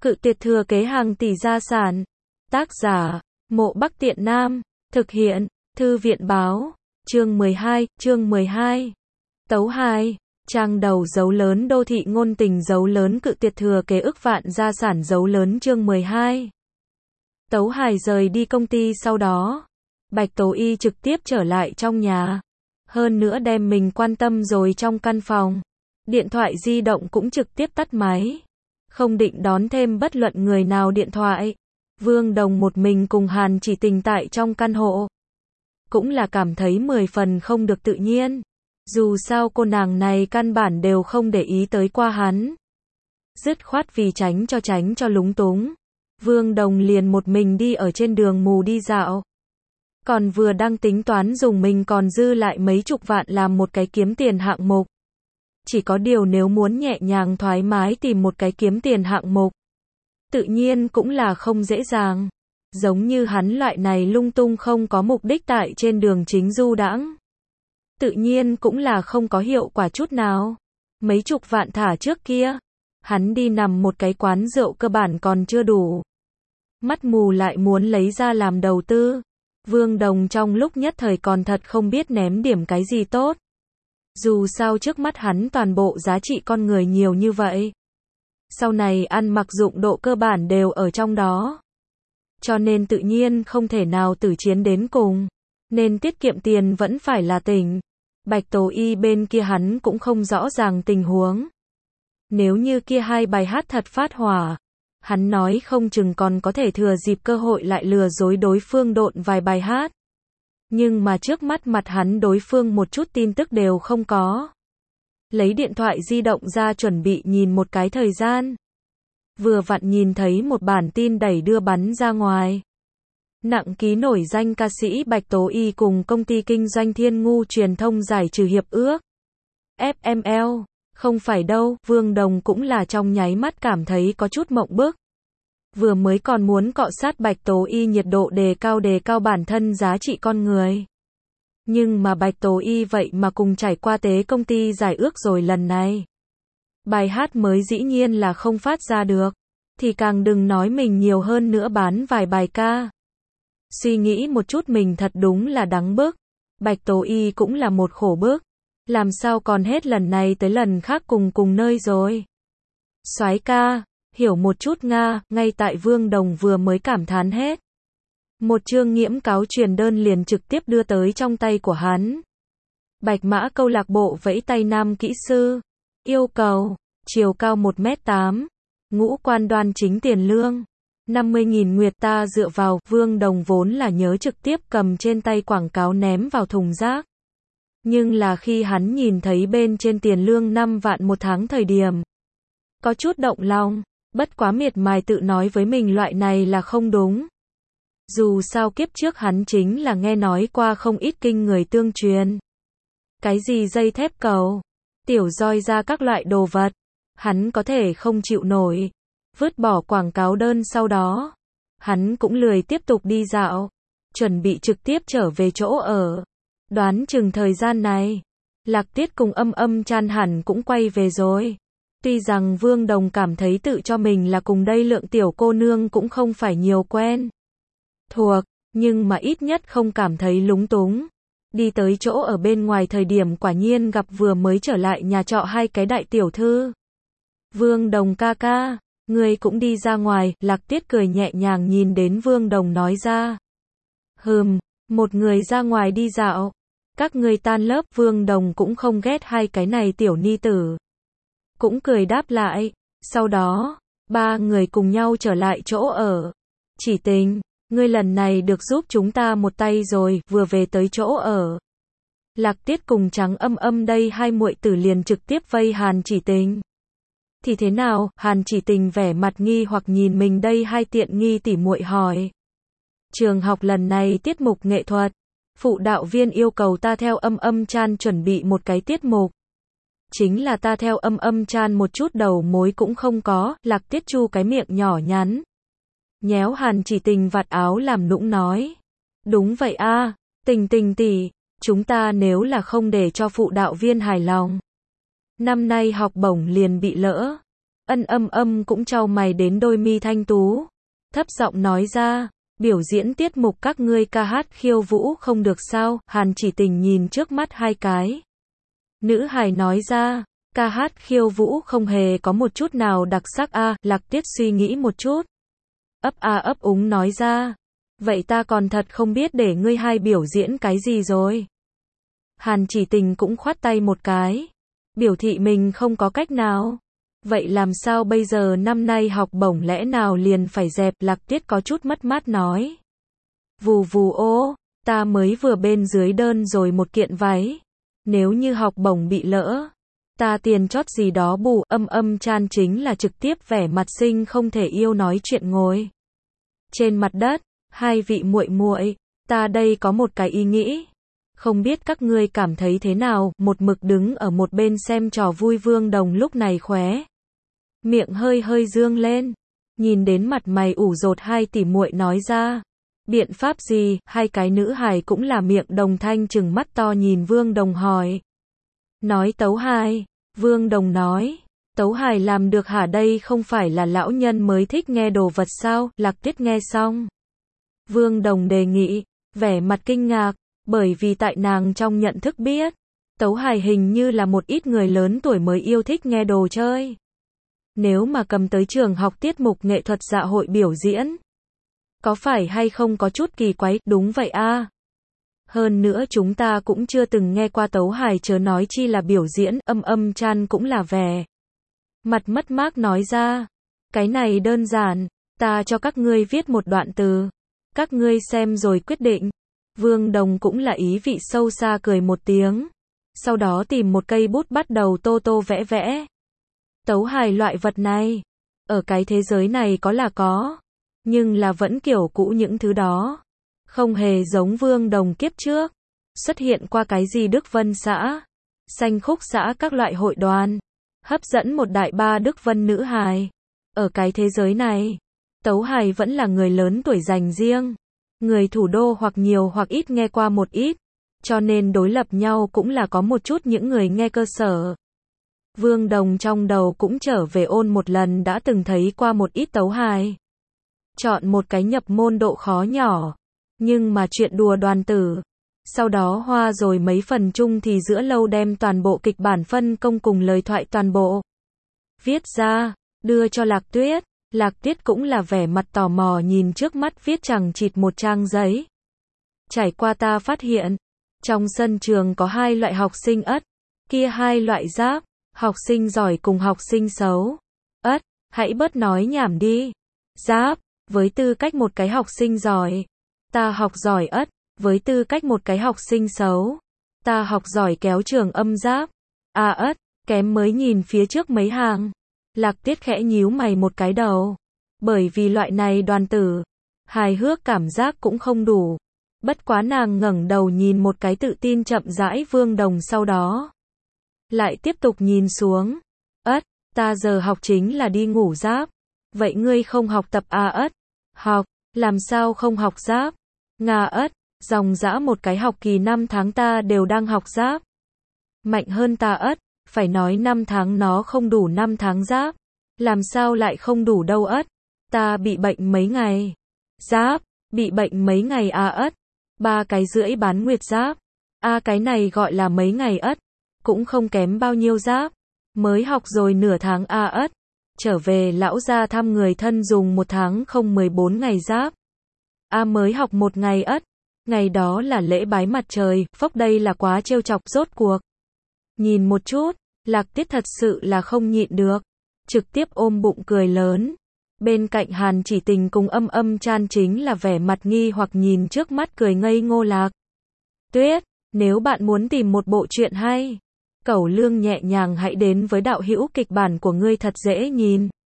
Cự tuyệt thừa kế hàng tỷ gia sản. Tác giả, Mộ Bắc Tiện Nam. Thực hiện, Thư viện báo. Chương 12. Tấu 2. Trang đầu dấu lớn đô thị ngôn tình dấu lớn cự tuyệt thừa kế ức vạn gia sản dấu lớn chương 12. Tấu Hải rời đi công ty sau đó. Bạch Tố Y trực tiếp trở lại trong nhà. Hơn nữa đem mình quan tâm rồi trong căn phòng. Điện thoại di động cũng trực tiếp tắt máy. Không định đón thêm bất luận người nào điện thoại. Vương Đồng một mình cùng Hàn Chỉ Tình tại trong căn hộ. Cũng là cảm thấy 10 phần không được tự nhiên. Dù sao cô nàng này căn bản đều không để ý tới qua hắn. Dứt khoát vì tránh cho lúng túng. Vương Đồng liền một mình đi ở trên đường mù đi dạo. Còn vừa đang tính toán dùng mình còn dư lại mấy chục vạn làm một cái kiếm tiền hạng mục. Chỉ có điều nếu muốn nhẹ nhàng thoải mái tìm một cái kiếm tiền hạng mục, tự nhiên cũng là không dễ dàng. Giống như hắn loại này lung tung không có mục đích tại trên đường chính du đãng, tự nhiên cũng là không có hiệu quả chút nào. Mấy chục vạn thả trước kia, hắn đi nằm một cái quán rượu cơ bản còn chưa đủ. Mắt mù lại muốn lấy ra làm đầu tư. Vương Đồng trong lúc nhất thời còn thật không biết ném điểm cái gì tốt. Dù sao trước mắt hắn toàn bộ giá trị con người nhiều như vậy. Sau này ăn mặc dụng độ cơ bản đều ở trong đó. Cho nên tự nhiên không thể nào tử chiến đến cùng. Nên tiết kiệm tiền vẫn phải là tỉnh. Bạch Tố Y bên kia hắn cũng không rõ ràng tình huống. Nếu như kia hai bài hát thật phát hỏa, hắn nói không chừng còn có thể thừa dịp cơ hội lại lừa dối đối phương độn vài bài hát. Nhưng mà trước mắt mặt hắn đối phương một chút tin tức đều không có. Lấy điện thoại di động ra chuẩn bị nhìn một cái thời gian. Vừa vặn nhìn thấy một bản tin đẩy đưa bắn ra ngoài. Nặng ký nổi danh ca sĩ Bạch Tố Y cùng công ty kinh doanh Thiên Ngu truyền thông giải trừ hiệp ước. FML, không phải đâu, Vương Đồng cũng là trong nháy mắt cảm thấy có chút mộng bức. Vừa mới còn muốn cọ sát Bạch Tố Y nhiệt độ đề cao bản thân giá trị con người. Nhưng mà Bạch Tố Y vậy mà cùng trải qua tế công ty giải ước rồi lần này. Bài hát mới dĩ nhiên là không phát ra được. Thì càng đừng nói mình nhiều hơn nữa bán vài bài ca. Suy nghĩ một chút mình thật đúng là đáng bức. Bạch Tố Y cũng là một khổ bức. Làm sao còn hết lần này tới lần khác cùng nơi rồi. Soái ca, hiểu một chút Nga, ngay tại Vương Đồng vừa mới cảm thán hết. Một chương nghiễm cáo truyền đơn liền trực tiếp đưa tới trong tay của hắn. Bạch Mã câu lạc bộ vẫy tay nam kỹ sư. Yêu cầu, chiều cao 1m8. Ngũ quan đoan chính tiền lương. 50.000 nguyệt ta dựa vào. Vương Đồng vốn là nhớ trực tiếp cầm trên tay quảng cáo ném vào thùng rác. Nhưng là khi hắn nhìn thấy bên trên tiền lương 5 vạn một tháng thời điểm. Có chút động lòng, bất quá miệt mài tự nói với mình loại này là không đúng. Dù sao kiếp trước hắn chính là nghe nói qua không ít kinh người tương truyền. Cái gì dây thép cầu, tiểu roi ra các loại đồ vật, hắn có thể không chịu nổi. Vứt bỏ quảng cáo đơn sau đó, hắn cũng lười tiếp tục đi dạo, chuẩn bị trực tiếp trở về chỗ ở. Đoán chừng thời gian này, Lạc Tiết cùng Âm Chan hẳn cũng quay về rồi. Tuy rằng Vương Đồng cảm thấy tự cho mình là cùng đây lượng tiểu cô nương cũng không phải nhiều quen thuộc, nhưng mà ít nhất không cảm thấy lúng túng. Đi tới chỗ ở bên ngoài thời điểm quả nhiên gặp vừa mới trở lại nhà trọ hai cái đại tiểu thư. Vương Đồng ca ca, người cũng đi ra ngoài, Lạc Tiết cười nhẹ nhàng nhìn đến Vương Đồng nói ra. Một người ra ngoài đi dạo. Các người tan lớp. Vương Đồng cũng không ghét hai cái này tiểu ni tử. Cũng cười đáp lại. Sau đó, ba người cùng nhau trở lại chỗ ở. Chỉ Tình, ngươi lần này được giúp chúng ta một tay rồi, vừa về tới chỗ ở. Lạc Tiết cùng Trắng Âm đây hai muội tử liền trực tiếp vây Hàn Chỉ Tình. Thì thế nào? Hàn Chỉ Tình vẻ mặt nghi hoặc nhìn mình đây hai tiện nghi tỉ muội hỏi. Trường học lần này tiết mục nghệ thuật, phụ đạo viên yêu cầu ta theo Âm Chan chuẩn bị một cái tiết mục. Chính là ta theo Âm Chan một chút đầu mối cũng không có. Lạc Tiết chu cái miệng nhỏ nhắn, nhéo Hàn Chỉ Tình vạt áo làm nũng nói. Đúng vậy a, Tình tỷ, chúng ta nếu là không để cho phụ đạo viên hài lòng, năm nay học bổng liền bị lỡ. Cũng chau mày đến đôi mi thanh tú. Thấp giọng nói ra, biểu diễn tiết mục các ngươi ca hát khiêu vũ không được sao? Hàn Chỉ Tình nhìn trước mắt hai cái nữ hài nói ra, ca hát khiêu vũ không hề có một chút nào đặc sắc a. Lạc Tiết suy nghĩ một chút, ấp úng nói ra, vậy ta còn thật không biết để ngươi hai biểu diễn cái gì rồi. Hàn Chỉ Tình cũng khoát tay một cái, biểu thị mình không có cách nào. Vậy làm sao bây giờ, năm nay học bổng lẽ nào liền phải dẹp? Lạc Tiết có chút mất mát nói. Vù vù ô, ta mới vừa bên dưới đơn rồi một kiện váy. Nếu như học bổng bị lỡ, ta tiền chót gì đó bù. Chan chính là trực tiếp vẻ mặt sinh không thể yêu nói chuyện ngồi trên mặt đất. Hai vị muội muội, ta đây có một cái ý nghĩ. Không biết các ngươi cảm thấy thế nào? Một mực đứng ở một bên xem trò vui Vương Đồng lúc này khóe miệng hơi dương lên, nhìn đến mặt mày ủ rột hai tỷ muội nói ra, biện pháp gì? Hai cái nữ hài cũng là miệng đồng thanh trừng mắt to nhìn Vương Đồng hỏi. Nói tấu hài. Vương Đồng nói, tấu hài làm được hả? Đây không phải là lão nhân mới thích nghe đồ vật sao? Lạc Tiết nghe xong, Vương Đồng đề nghị, vẻ mặt kinh ngạc, bởi vì tại nàng trong nhận thức biết, tấu hài hình như là một ít người lớn tuổi mới yêu thích nghe đồ chơi. Nếu mà cầm tới trường học tiết mục nghệ thuật dạ hội biểu diễn, có phải hay không có chút kỳ quái? Đúng vậy a. Hơn nữa chúng ta cũng chưa từng nghe qua tấu hài chớ nói chi là biểu diễn. Chan cũng là vẻ mặt mất mát nói ra, cái này đơn giản, ta cho các ngươi viết một đoạn từ, các ngươi xem rồi quyết định. Vương Đồng cũng là ý vị sâu xa cười một tiếng, sau đó tìm một cây bút bắt đầu tô vẽ vẽ. Tấu hài loại vật này, ở cái thế giới này có là có, nhưng là vẫn kiểu cũ, những thứ đó không hề giống Vương Đồng kiếp trước xuất hiện qua cái gì Đức Vân xã, Xanh Khúc xã các loại hội đoàn, hấp dẫn một đại ba Đức Vân nữ hài. Ở cái thế giới này, tấu hài vẫn là người lớn tuổi dành riêng, người thủ đô hoặc nhiều hoặc ít nghe qua một ít, cho nên đối lập nhau cũng là có một chút những người nghe cơ sở. Vương Đồng trong đầu cũng trở về ôn một lần đã từng thấy qua một ít tấu hài. Chọn một cái nhập môn độ khó nhỏ, nhưng mà chuyện đùa đoàn tử. Sau đó hoa rồi mấy phần chung thì giữa lâu đem toàn bộ kịch bản phân công cùng lời thoại toàn bộ viết ra, đưa cho Lạc Tuyết. Lạc Tuyết cũng là vẻ mặt tò mò nhìn trước mắt viết chằng chịt một trang giấy. Trải qua ta phát hiện, trong sân trường có hai loại học sinh ất, kia hai loại giáp, học sinh giỏi cùng học sinh xấu. Ất, hãy bớt nói nhảm đi. Giáp, với tư cách một cái học sinh giỏi, ta học giỏi ất, với tư cách một cái học sinh xấu, ta học giỏi kéo trường âm giáp. Ất, kém mới nhìn phía trước mấy hàng. Lạc Tiết khẽ nhíu mày một cái đầu, bởi vì loại này đoàn tử, hài hước cảm giác cũng không đủ. Bất quá nàng ngẩng đầu nhìn một cái tự tin chậm rãi Vương Đồng, sau đó lại tiếp tục nhìn xuống. Ất, ta giờ học chính là đi ngủ giáp. Vậy ngươi không học tập Ất? Học, làm sao không học giáp? Nga Ất, dòng dã một cái học kỳ 5 tháng ta đều đang học giáp. Mạnh hơn ta Ất, phải nói 5 tháng nó không đủ 5 tháng giáp. Làm sao lại không đủ đâu Ất? Ta bị bệnh mấy ngày. Giáp, bị bệnh mấy ngày Ất? 3 cái rưỡi bán nguyệt giáp. Cái này gọi là mấy ngày Ất? Cũng không kém bao nhiêu giáp. Mới học rồi nửa tháng Ất. Trở về lão gia thăm người thân dùng 1 tháng không 14 ngày giáp. Mới học 1 ngày Ất. Ngày đó là lễ bái mặt trời. Phốc, đây là quá trêu chọc. Rốt cuộc nhìn một chút, Lạc Tiết thật sự là không nhịn được, trực tiếp ôm bụng cười lớn. Bên cạnh Hàn Chỉ Tình cùng Chan chính là vẻ mặt nghi hoặc nhìn trước mắt cười ngây ngô Lạc Tuyết. Nếu bạn muốn tìm một bộ truyện hay, cẩu lương nhẹ nhàng, hãy đến với đạo hữu kịch bản của ngươi thật dễ nhìn.